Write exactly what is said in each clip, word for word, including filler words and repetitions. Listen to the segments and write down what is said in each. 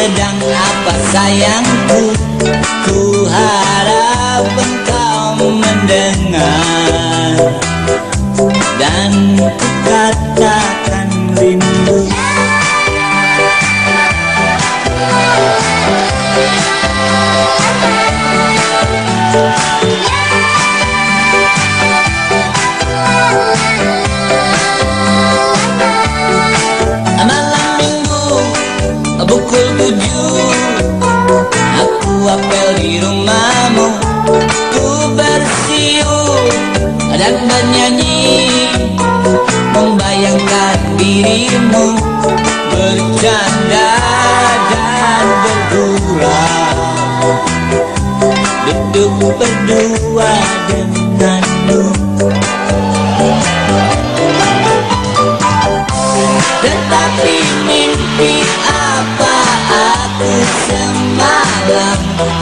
sedang apa sayangku? Ku harap engkau mendengar dan ku katakan rindu. Malam minggu pukul tujuh aku apel di rumahmu, ku bersiul dan bernyanyi membayangkan dirimu, bercanda dan bergurau, duduk berdua denganmu. Tetapi mimpi apa aku semalam?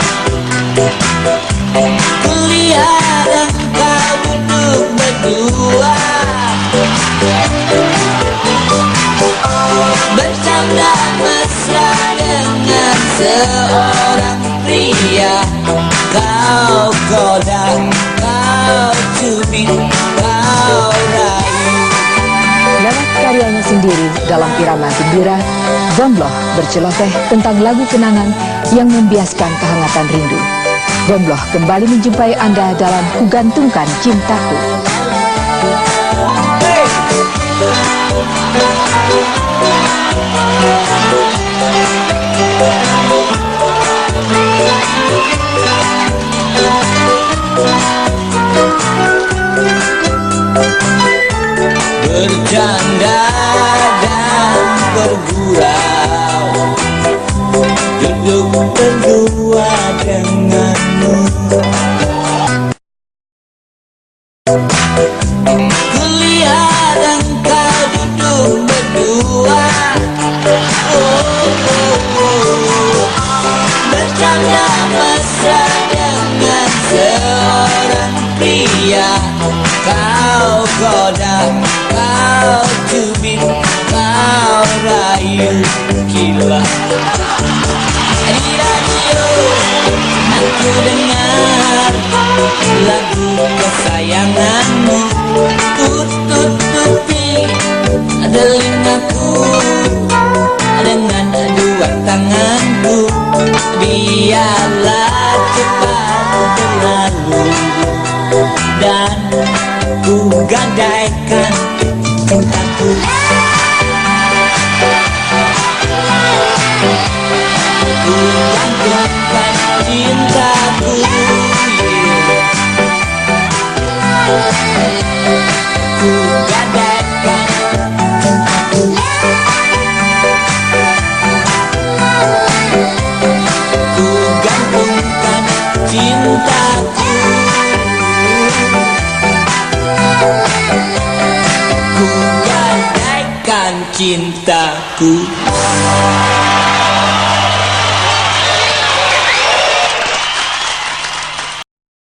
Kulihat engkau duduk berdua, bercanda mesra dengan seorang pria. Kau goda, kau cubit, kau rayu. Lewat karyanya sendiri dalam irama gembira, Gombloh berceloteh tentang lagu kenangan yang membiaskan kehangatan rindu. Gombloh kembali menjumpai Anda dalam Kugantungkan Cintaku. Bercanda dan bergurau, duduk berdua denganmu. Kulihat engkau duduk berdua, oh, oh, oh. Bercanda mesra dengan seorang pria. Kau goda, kau cubit, kau rayu. Gila. Di radio aku dengar lagu kesayanganmu, ku tutupi telingaku dengan dua tanganku. Biarlah cepat berlalu dan ku gadaikan cintaku. Ku gantungkan cintaku, ku gadaikan cintaku. Ku gantungkan cintaku, ku gadaikan cintaku.